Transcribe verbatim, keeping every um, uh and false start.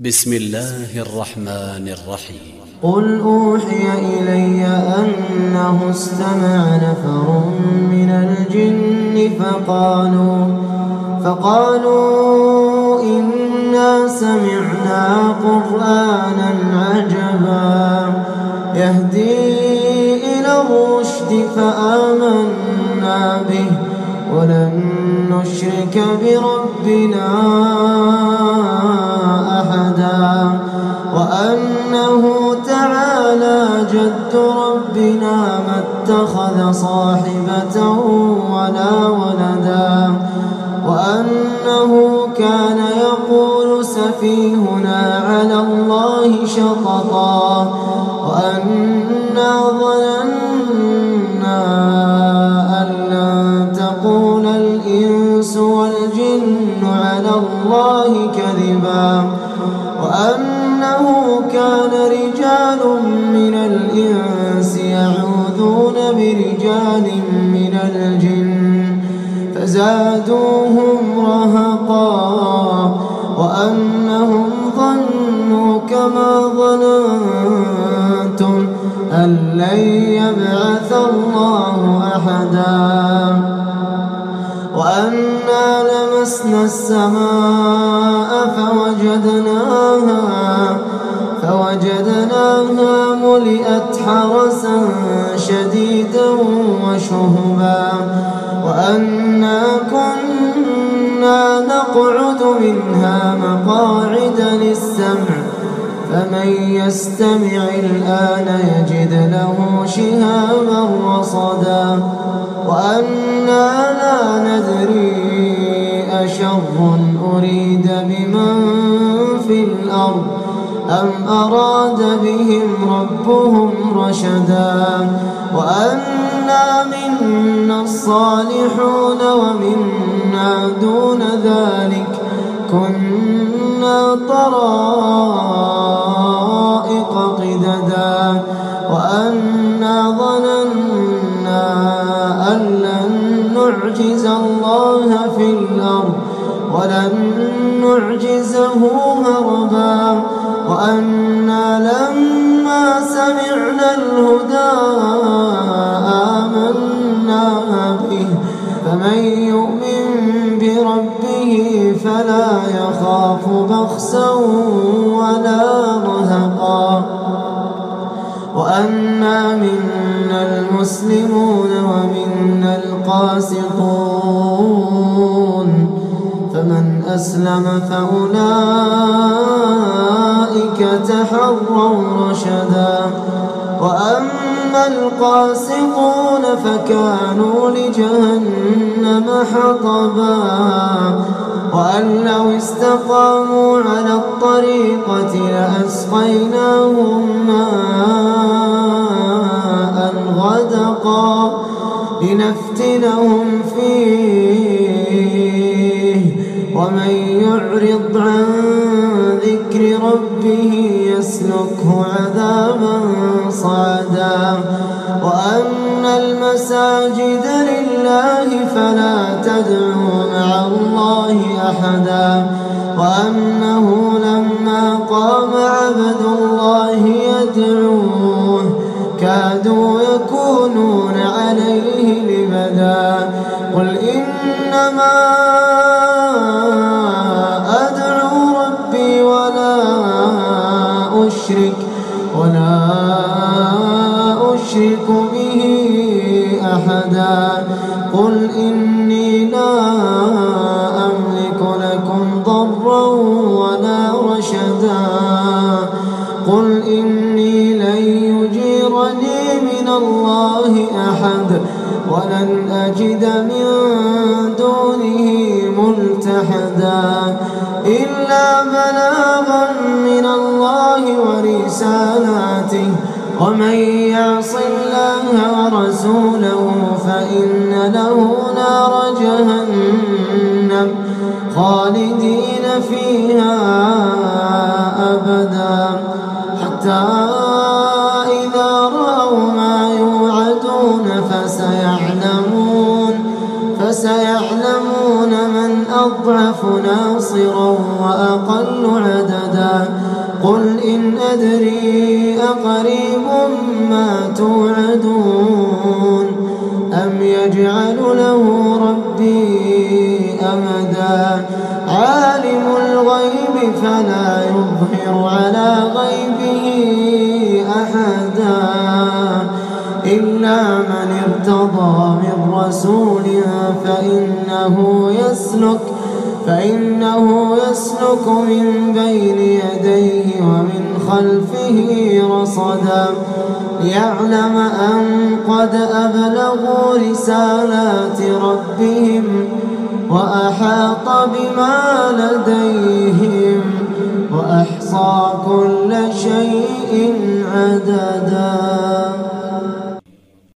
بسم الله الرحمن الرحيم. قل أوحي إلي أنه استمع نفر من الجن فقالوا فقالوا إنا سمعنا قرآنا عجبا يهدي إلى الرشد فآمنا به ولن نشرك بربنا أحدا وأنه تعالى جد ربنا ما اتخذ صاحبة ولا ولدا وأنه كان يقول سفيهنا على الله شططا وأنا ظننا أن لن تقول الإنس والجن على الله كذبا وأنه كان رجال من الإنس يعوذون برجال من الجن فزادوهم رهقا وأنهم ظنوا كما ظننتم أن لن يبعث الله أحدا وأنا لمسنا السماء فوجدناها فوجدناها ملئت حرسا شديدا وشهبا وأنا كنا نقعد منها مقاعد للسمع فمن يستمع الآن يجد له شهابا رصدا وأنا لا ندري أشر أريد بمن في الأرض أم أراد بهم ربهم رشدا وأنا منا الصالحون ومنا دون ذلك كنا طرائق قددا وأنا ظننا أن لن نعجز الله في الأرض ولن نعجزه هربا وأنا لما سمعنا الهدى آمنا به فمن يؤمن بربه فلا يخاف بخسا ولا رهقا وأنا منا المسلمون ومنا القاسطون فمن أسلم فأولئك تحروا رشدا وأما القاسطون فكانوا لجهنم حطبا وأن لو استقاموا على الطريقة لأسقيناهم ماء غدقا لنفتنهم فيه ومن يعرض عن ذكر ربه يسلكه عذابا صعدا وأن المساجد لله فلا تدعوا مع الله أحدا وأنه لما قام عبد الله يدعوه كادوا يكونون عليه لبدا قل إنما أدعو ربي ولا أشرك ولا أشرك به أحدا قل إني لا أملك لكم ضرا ولا رشدا قل إني لن يجيرني من الله أحد ولن أجد من دونه ملتحدا إلا بلاغا من الله ورسالاته ومن يعص الله ورسوله فإن له نار جهنم خالدين فيها أبدا حتى إذا رأوا ما يوعدون فسيعلمون فسيعلمون من أضعف ناصرا وأقل عددا أمدا قل إن أدري أقريب ما توعدون أم يجعل له ربي أمدا عالم الغيب فلا يظهر على غيبه أحدا إلا من ارتضى من رسول فإنه يسلك فإنه يسلك من بين يديه ومن خلفه رصدا ليعلم أن قد أبلغوا رسالات ربهم وأحاط بما لديهم وأحصى كل شيء عددا.